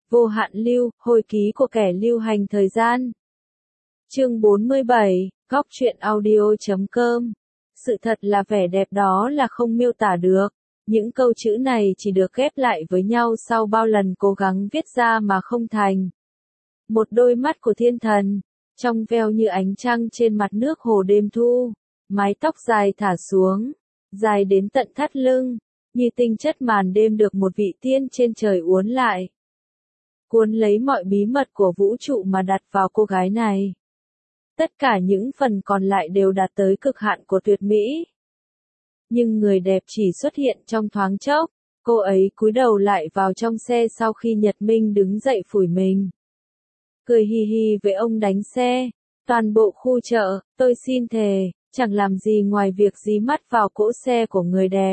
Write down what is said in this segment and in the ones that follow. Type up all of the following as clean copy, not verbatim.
Vô hạn lưu, hồi ký của kẻ lưu hành thời gian. Chương 47, góc truyện audio.com. Sự thật là vẻ đẹp đó là không miêu tả được. Những câu chữ này chỉ được ghép lại với nhau sau bao lần cố gắng viết ra mà không thành. Một đôi mắt của thiên thần, trong veo như ánh trăng trên mặt nước hồ đêm thu, mái tóc dài thả xuống, dài đến tận thắt lưng, như tinh chất màn đêm được một vị tiên trên trời uốn lại. Cuốn lấy mọi bí mật của vũ trụ mà đặt vào cô gái này. Tất cả những phần còn lại đều đạt tới cực hạn của tuyệt mỹ. Nhưng người đẹp chỉ xuất hiện trong thoáng chốc, cô ấy cúi đầu lại vào trong xe sau khi Nhật Minh đứng dậy phủi mình. Cười hì hì với ông đánh xe, toàn bộ khu chợ, tôi xin thề, chẳng làm gì ngoài việc dí mắt vào cỗ xe của người đẹp.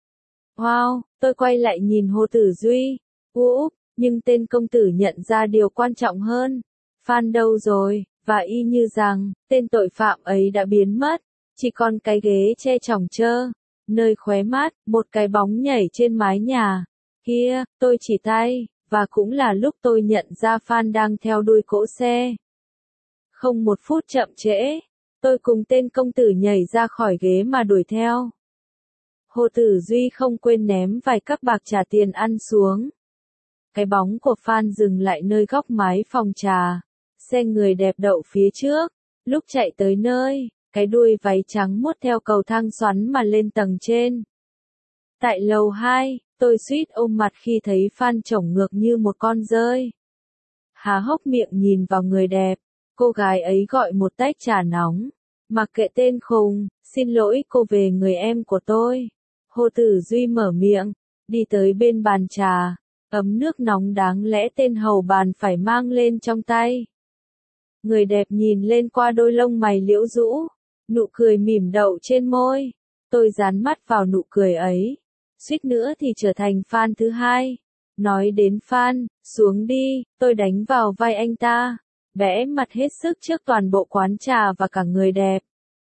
Wow, tôi quay lại nhìn Hồ Tử Duy, nhưng tên công tử nhận ra điều quan trọng hơn. Phan đâu rồi, và y như rằng, tên tội phạm ấy đã biến mất, chỉ còn cái ghế che chỏng trơ, nơi khóe mát, một cái bóng nhảy trên mái nhà. Kia, tôi chỉ tay, và cũng là lúc tôi nhận ra Phan đang theo đuôi cỗ xe. Không một phút chậm trễ, tôi cùng tên công tử nhảy ra khỏi ghế mà đuổi theo. Hồ Tử Duy không quên ném vài cắc bạc trả tiền ăn xuống. Cái bóng của Phan dừng lại nơi góc mái phòng trà. Xe người đẹp đậu phía trước. Lúc chạy tới nơi, cái đuôi váy trắng muốt theo cầu thang xoắn mà lên tầng trên. Tại lầu 2, tôi suýt ôm mặt khi thấy Phan chổng ngược như một con dơi. Há hốc miệng nhìn vào người đẹp. Cô gái ấy gọi một tách trà nóng. Mặc kệ tên khùng, xin lỗi cô về người em của tôi. Hồ Tử Duy mở miệng, đi tới bên bàn trà. Ấm nước nóng đáng lẽ tên hầu bàn phải mang lên trong tay. Người đẹp nhìn lên qua đôi lông mày liễu rũ, nụ cười mỉm đậu trên môi. Tôi dán mắt vào nụ cười ấy, suýt nữa thì trở thành fan thứ hai. Nói đến fan, xuống đi, tôi đánh vào vai anh ta, bẽ mặt hết sức trước toàn bộ quán trà và cả người đẹp.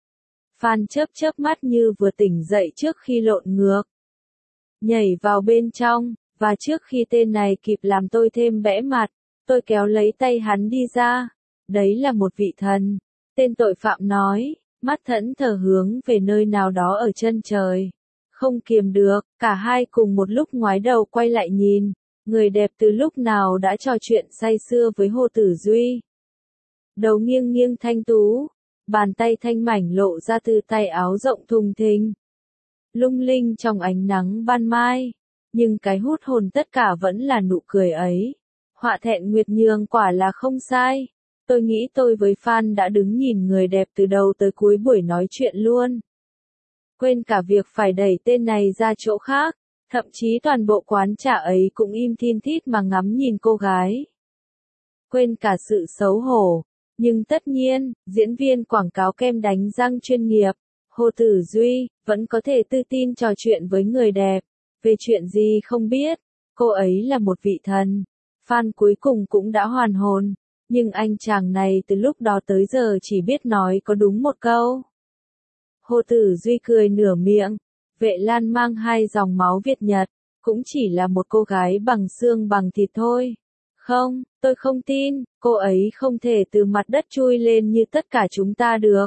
Fan chớp mắt như vừa tỉnh dậy trước khi lộn ngược. Nhảy vào bên trong. Và trước khi tên này kịp làm tôi thêm bẽ mặt, tôi kéo lấy tay hắn đi ra. Đấy là một vị thần. Tên tội phạm nói, mắt thẫn thờ hướng về nơi nào đó ở chân trời. Không kiềm được, cả hai cùng một lúc ngoái đầu quay lại nhìn. Người đẹp từ lúc nào đã trò chuyện say sưa với Hồ Tử Duy. Đầu nghiêng nghiêng thanh tú, bàn tay thanh mảnh lộ ra từ tay áo rộng thùng thình. Lung linh trong ánh nắng ban mai. Nhưng cái hút hồn tất cả vẫn là nụ cười ấy. Họa thẹn nguyệt nhường quả là không sai. Tôi nghĩ tôi với Phan đã đứng nhìn người đẹp từ đầu tới cuối buổi nói chuyện luôn. Quên cả việc phải đẩy tên này ra chỗ khác. Thậm chí toàn bộ quán trà ấy cũng im thin thít mà ngắm nhìn cô gái. Quên cả sự xấu hổ. Nhưng tất nhiên, diễn viên quảng cáo kem đánh răng chuyên nghiệp, Hồ Tử Duy, vẫn có thể tự tin trò chuyện với người đẹp. Về chuyện gì không biết, cô ấy là một vị thần. Phan cuối cùng cũng đã hoàn hồn, nhưng anh chàng này từ lúc đó tới giờ chỉ biết nói có đúng một câu. Hồ Tử Duy cười nửa miệng, Vệ Lan mang hai dòng máu Việt Nhật, cũng chỉ là một cô gái bằng xương bằng thịt thôi. Không, tôi không tin, cô ấy không thể từ mặt đất chui lên như tất cả chúng ta được.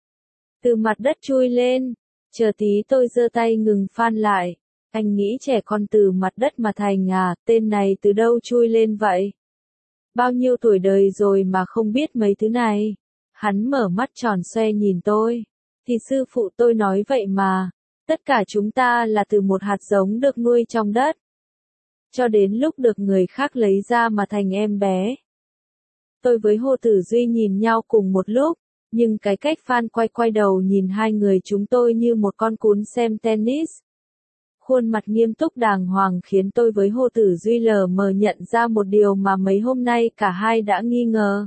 Từ mặt đất chui lên, chờ tí tôi giơ tay ngừng Phan lại. Anh nghĩ trẻ con từ mặt đất mà thành à, tên này từ đâu chui lên vậy? Bao nhiêu tuổi đời rồi mà không biết mấy thứ này? Hắn mở mắt tròn xoe nhìn tôi. Thì sư phụ tôi nói vậy mà. Tất cả chúng ta là từ một hạt giống được nuôi trong đất. Cho đến lúc được người khác lấy ra mà thành em bé. Tôi với Hồ Tử Duy nhìn nhau cùng một lúc. Nhưng cái cách Phan quay đầu nhìn hai người chúng tôi như một con cún xem tennis. Khuôn mặt nghiêm túc đàng hoàng khiến tôi với Hồ Tử Duy lờ mờ nhận ra một điều mà mấy hôm nay cả hai đã nghi ngờ.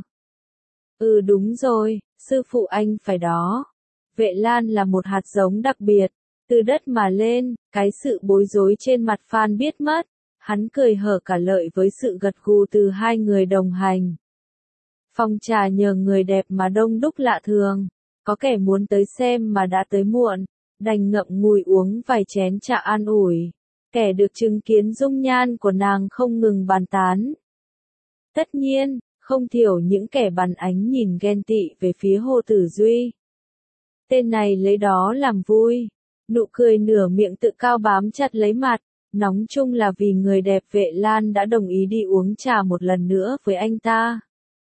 Đúng rồi, sư phụ anh phải đó. Vệ Lan là một hạt giống đặc biệt, từ đất mà lên, cái sự bối rối trên mặt Phan biết mất. Hắn cười hở cả lợi với sự gật gù từ hai người đồng hành. Phòng trà nhờ người đẹp mà đông đúc lạ thường, có kẻ muốn tới xem mà đã tới muộn. Đành ngậm ngùi uống vài chén trà an ủi. Kẻ được chứng kiến dung nhan của nàng không ngừng bàn tán. Tất nhiên, không thiểu những kẻ bắn ánh nhìn ghen tị về phía Hồ Tử Duy. Tên này lấy đó làm vui. Nụ cười nửa miệng tự cao bám chặt lấy mặt, nóng chung là vì người đẹp Vệ Lan đã đồng ý đi uống trà một lần nữa với anh ta.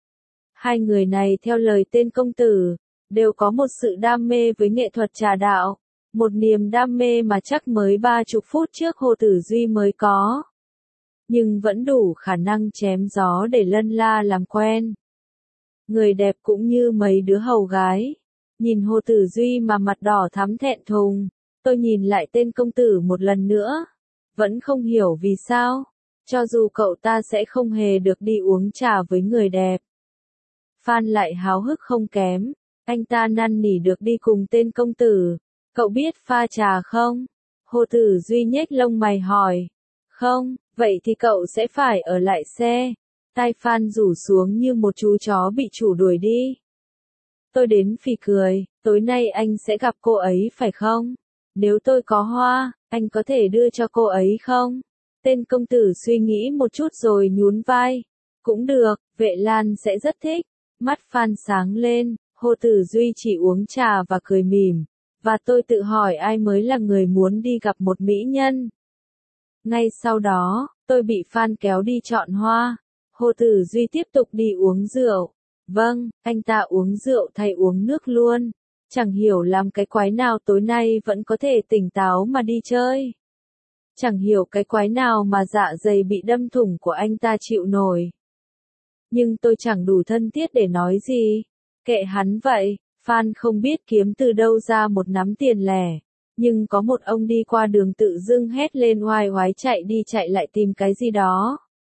Hai người này theo lời tên công tử, đều có một sự đam mê với nghệ thuật trà đạo, một niềm đam mê mà chắc mới 30 phút trước Hồ Tử Duy mới có. Nhưng vẫn đủ khả năng chém gió để lân la làm quen. Người đẹp cũng như mấy đứa hầu gái. Nhìn Hồ Tử Duy mà mặt đỏ thắm thẹn thùng, tôi nhìn lại tên công tử một lần nữa. Vẫn không hiểu vì sao, cho dù cậu ta sẽ không hề được đi uống trà với người đẹp. Phan lại háo hức không kém, anh ta năn nỉ được đi cùng tên công tử. Cậu biết pha trà không? Hồ Tử Duy nhếch lông mày hỏi. Không, vậy thì cậu sẽ phải ở lại xe. Tai Phan rủ xuống như một chú chó bị chủ đuổi đi. Tôi đến phì cười, tối nay anh sẽ gặp cô ấy phải không? Nếu tôi có hoa, anh có thể đưa cho cô ấy không? Tên công tử suy nghĩ một chút rồi nhún vai. Cũng được, Vệ Lan sẽ rất thích. Mắt Phan sáng lên, Hồ Tử Duy chỉ uống trà và cười mỉm. Và tôi tự hỏi ai mới là người muốn đi gặp một mỹ nhân. Ngay sau đó, tôi bị Phan kéo đi chọn hoa. Hồ Tử Duy tiếp tục đi uống rượu. Vâng, anh ta uống rượu thay uống nước luôn. Chẳng hiểu làm cái quái nào tối nay vẫn có thể tỉnh táo mà đi chơi. Chẳng hiểu cái quái nào mà dạ dày bị đâm thủng của anh ta chịu nổi. Nhưng tôi chẳng đủ thân thiết để nói gì. Kệ hắn vậy, Phan không biết kiếm từ đâu ra một nắm tiền lẻ. Nhưng có một ông đi qua đường tự dưng hét lên oai oái chạy đi chạy lại tìm cái gì đó.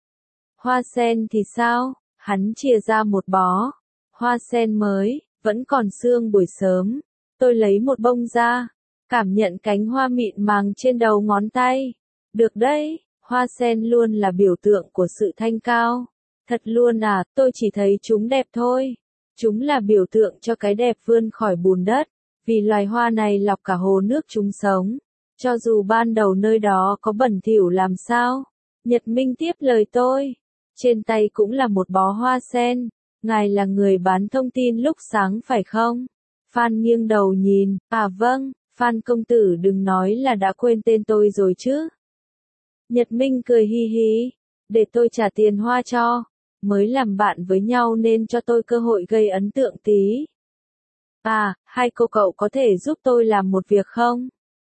Hoa sen thì sao? Hắn chìa ra một bó. Hoa sen mới, vẫn còn sương buổi sớm. Tôi lấy một bông ra, cảm nhận cánh hoa mịn màng trên đầu ngón tay. Được đấy, hoa sen luôn là biểu tượng của sự thanh cao. Thật luôn à, tôi chỉ thấy chúng đẹp thôi. Chúng là biểu tượng cho cái đẹp vươn khỏi bùn đất. Vì loài hoa này lọc cả hồ nước chúng sống. Cho dù ban đầu nơi đó có bẩn thỉu làm sao. Nhật Minh tiếp lời tôi. Trên tay cũng là một bó hoa sen. Ngài là người bán thông tin lúc sáng phải không? Phan nghiêng đầu nhìn. À vâng, Phan công tử đừng nói là đã quên tên tôi rồi chứ. Nhật Minh cười hi hi. Để tôi trả tiền hoa cho. Mới làm bạn với nhau nên cho tôi cơ hội gây ấn tượng tí. À, hai cô cậu có thể giúp tôi làm một việc không?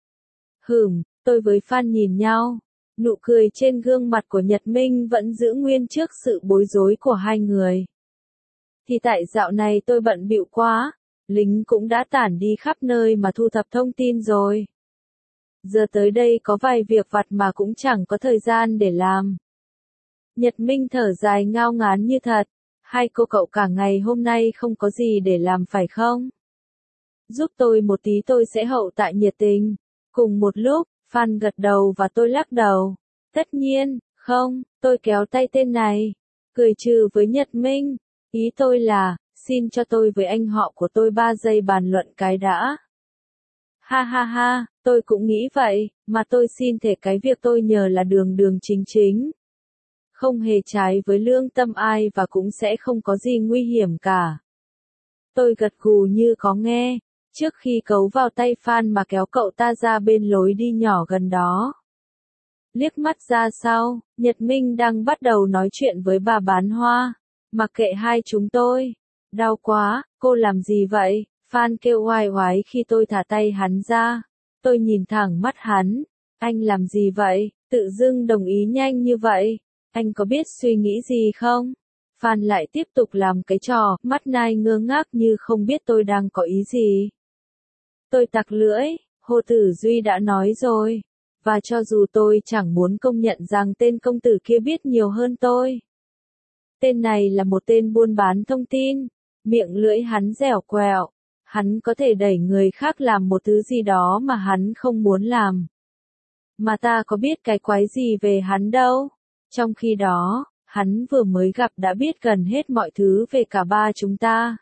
Tôi với Phan nhìn nhau. Nụ cười trên gương mặt của Nhật Minh vẫn giữ nguyên trước sự bối rối của hai người. Thì tại dạo này tôi bận bịu quá, lính cũng đã tản đi khắp nơi mà thu thập thông tin rồi. Giờ tới đây có vài việc vặt mà cũng chẳng có thời gian để làm. Nhật Minh thở dài ngao ngán như thật. Hai cô cậu cả ngày hôm nay không có gì để làm phải không? Giúp tôi một tí tôi sẽ hậu tạ nhiệt tình. Cùng một lúc, Phan gật đầu và tôi lắc đầu. Tất nhiên, không, tôi kéo tay tên này. Cười trừ với Nhật Minh. Ý tôi là, xin cho tôi với anh họ của tôi 3 giây bàn luận cái đã. Ha ha ha, tôi cũng nghĩ vậy, mà tôi xin thể cái việc tôi nhờ là đường đường chính chính. Không hề trái với lương tâm ai và cũng sẽ không có gì nguy hiểm cả. Tôi gật gù như có nghe, trước khi cấu vào tay Phan mà kéo cậu ta ra bên lối đi nhỏ gần đó. Liếc mắt ra sau, Nhật Minh đang bắt đầu nói chuyện với bà bán hoa. Mặc kệ hai chúng tôi. Đau quá, cô làm gì vậy? Phan kêu oai oái khi tôi thả tay hắn ra. Tôi nhìn thẳng mắt hắn. Anh làm gì vậy? Tự dưng đồng ý nhanh như vậy. Anh có biết suy nghĩ gì không? Phan lại tiếp tục làm cái trò, mắt nai ngơ ngác như không biết tôi đang có ý gì. Tôi tặc lưỡi, Hồ Tử Duy đã nói rồi. Và cho dù tôi chẳng muốn công nhận rằng tên công tử kia biết nhiều hơn tôi. Tên này là một tên buôn bán thông tin. Miệng lưỡi hắn dẻo quẹo. Hắn có thể đẩy người khác làm một thứ gì đó mà hắn không muốn làm. Mà ta có biết cái quái gì về hắn đâu. Trong khi đó, hắn vừa mới gặp đã biết gần hết mọi thứ về cả ba chúng ta.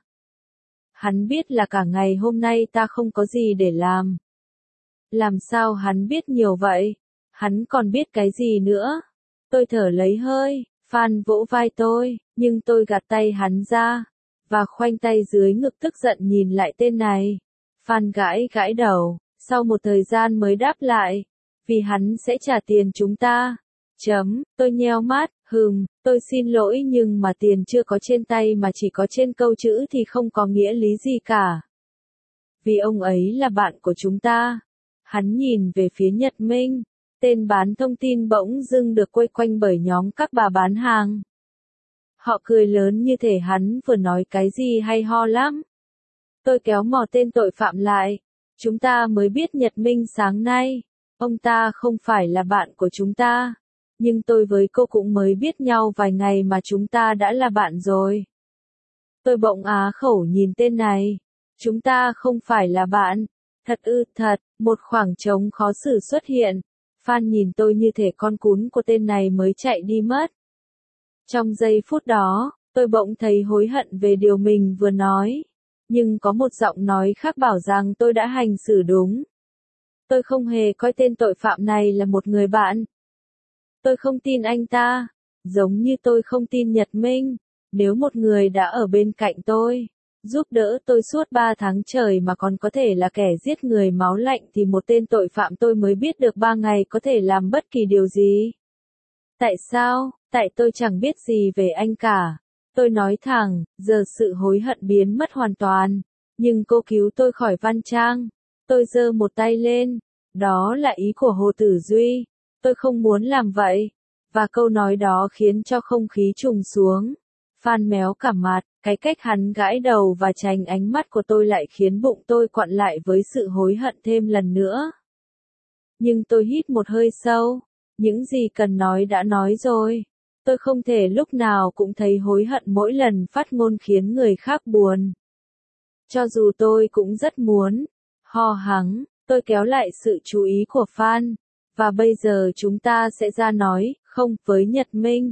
Hắn biết là cả ngày hôm nay ta không có gì để làm. Làm sao hắn biết nhiều vậy? Hắn còn biết cái gì nữa? Tôi thở lấy hơi. Phan vỗ vai tôi, nhưng tôi gạt tay hắn ra, và khoanh tay dưới ngực tức giận nhìn lại tên này. Phan gãi gãi đầu, sau một thời gian mới đáp lại, vì hắn sẽ trả tiền chúng ta. Tôi nheo mắt, tôi xin lỗi nhưng mà tiền chưa có trên tay mà chỉ có trên câu chữ thì không có nghĩa lý gì cả. Vì ông ấy là bạn của chúng ta. Hắn nhìn về phía Nhật Minh, tên bán thông tin bỗng dưng được quây quanh bởi nhóm các bà bán hàng. Họ cười lớn như thể hắn vừa nói cái gì hay ho lắm. Tôi kéo mò tên tội phạm lại. Chúng ta mới biết Nhật Minh sáng nay. Ông ta không phải là bạn của chúng ta. Nhưng tôi với cô cũng mới biết nhau vài ngày mà chúng ta đã là bạn rồi. Tôi bỗng á khẩu nhìn tên này. Chúng ta không phải là bạn. Thật, một khoảng trống khó xử xuất hiện. Phan nhìn tôi như thể con cún của tên này mới chạy đi mất. Trong giây phút đó, tôi bỗng thấy hối hận về điều mình vừa nói. Nhưng có một giọng nói khác bảo rằng tôi đã hành xử đúng. Tôi không hề coi tên tội phạm này là một người bạn. Tôi không tin anh ta, giống như tôi không tin Nhật Minh. Nếu một người đã ở bên cạnh tôi, giúp đỡ tôi suốt 3 tháng trời mà còn có thể là kẻ giết người máu lạnh thì một tên tội phạm tôi mới biết được 3 ngày có thể làm bất kỳ điều gì. Tại sao? Tại tôi chẳng biết gì về anh cả. Tôi nói thẳng, giờ sự hối hận biến mất hoàn toàn. Nhưng cô cứu tôi khỏi Văn Trang. Tôi giơ một tay lên. Đó là ý của Hồ Tử Duy. Tôi không muốn làm vậy. Và câu nói đó khiến cho không khí trùng xuống. Phan méo cả mặt, cái cách hắn gãi đầu và tránh ánh mắt của tôi lại khiến bụng tôi quặn lại với sự hối hận thêm lần nữa. Nhưng tôi hít một hơi sâu. Những gì cần nói đã nói rồi. Tôi không thể lúc nào cũng thấy hối hận mỗi lần phát ngôn khiến người khác buồn. Cho dù tôi cũng rất muốn. Ho hắng, tôi kéo lại sự chú ý của Phan. Và bây giờ chúng ta sẽ ra nói, không, với Nhật Minh.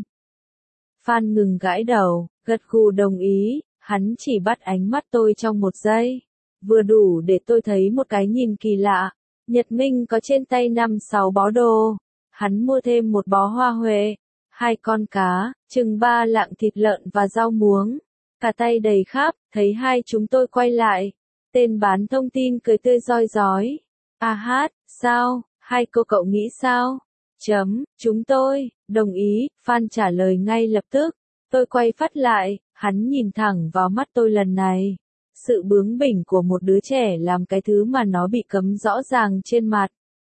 Phan ngừng gãi đầu, gật gù đồng ý, hắn chỉ bắt ánh mắt tôi trong một giây. Vừa đủ để tôi thấy một cái nhìn kỳ lạ. Nhật Minh có trên tay 5-6 bó đồ. Hắn mua thêm một bó hoa huệ, 2 con cá, chừng 3 lạng thịt lợn và rau muống. Cả tay đầy khắp, thấy hai chúng tôi quay lại. Tên bán thông tin cười tươi rói rói. À hát, sao, hai cô cậu nghĩ sao? Chúng tôi, đồng ý, Phan trả lời ngay lập tức. Tôi quay phát lại, hắn nhìn thẳng vào mắt tôi lần này. Sự bướng bỉnh của một đứa trẻ làm cái thứ mà nó bị cấm rõ ràng trên mặt.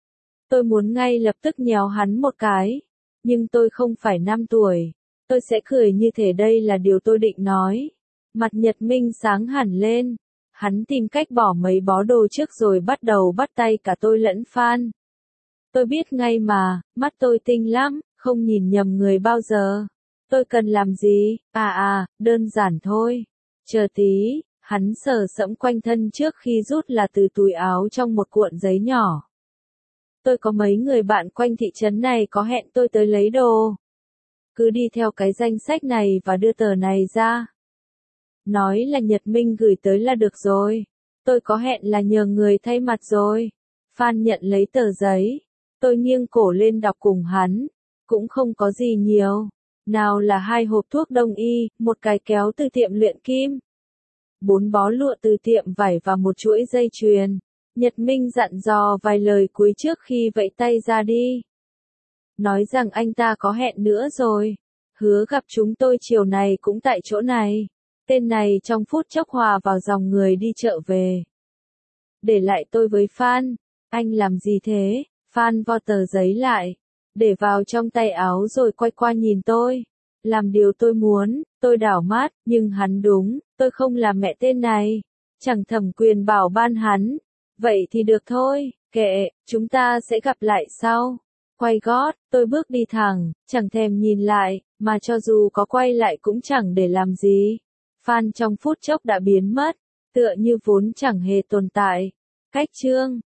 Tôi muốn ngay lập tức nhéo hắn một cái. Nhưng tôi không phải 5 tuổi. Tôi sẽ cười như thể đây là điều tôi định nói. Mặt Nhật Minh sáng hẳn lên. Hắn tìm cách bỏ mấy bó đồ trước rồi bắt đầu bắt tay cả tôi lẫn Phan. Tôi biết ngay mà, mắt tôi tinh lắm, không nhìn nhầm người bao giờ. Tôi cần làm gì? Đơn giản thôi. Chờ tí, hắn sờ sẫm quanh thân trước khi rút là từ túi áo trong một cuộn giấy nhỏ. Tôi có mấy người bạn quanh thị trấn này có hẹn tôi tới lấy đồ. Cứ đi theo cái danh sách này và đưa tờ này ra. Nói là Nhật Minh gửi tới là được rồi. Tôi có hẹn là nhờ người thay mặt rồi. Phan nhận lấy tờ giấy. Tôi nghiêng cổ lên đọc cùng hắn. Cũng không có gì nhiều. Nào là 2 hộp thuốc đông y, một cái kéo từ tiệm luyện kim. 4 bó lụa từ tiệm vải và một chuỗi dây chuyền. Nhật Minh dặn dò vài lời cuối trước khi vẫy tay ra đi. Nói rằng anh ta có hẹn nữa rồi. Hứa gặp chúng tôi chiều này cũng tại chỗ này. Tên này trong phút chốc hòa vào dòng người đi chợ về. Để lại tôi với Phan. Anh làm gì thế? Phan vo tờ giấy lại. Để vào trong tay áo rồi quay qua nhìn tôi. Làm điều tôi muốn, tôi đảo mắt, nhưng hắn đúng, tôi không làm mẹ tên này. Chẳng thẩm quyền bảo ban hắn. Vậy thì được thôi, kệ, chúng ta sẽ gặp lại sau. Quay gót, tôi bước đi thẳng, chẳng thèm nhìn lại, mà cho dù có quay lại cũng chẳng để làm gì. Phan trong phút chốc đã biến mất, tựa như vốn chẳng hề tồn tại. Cách chương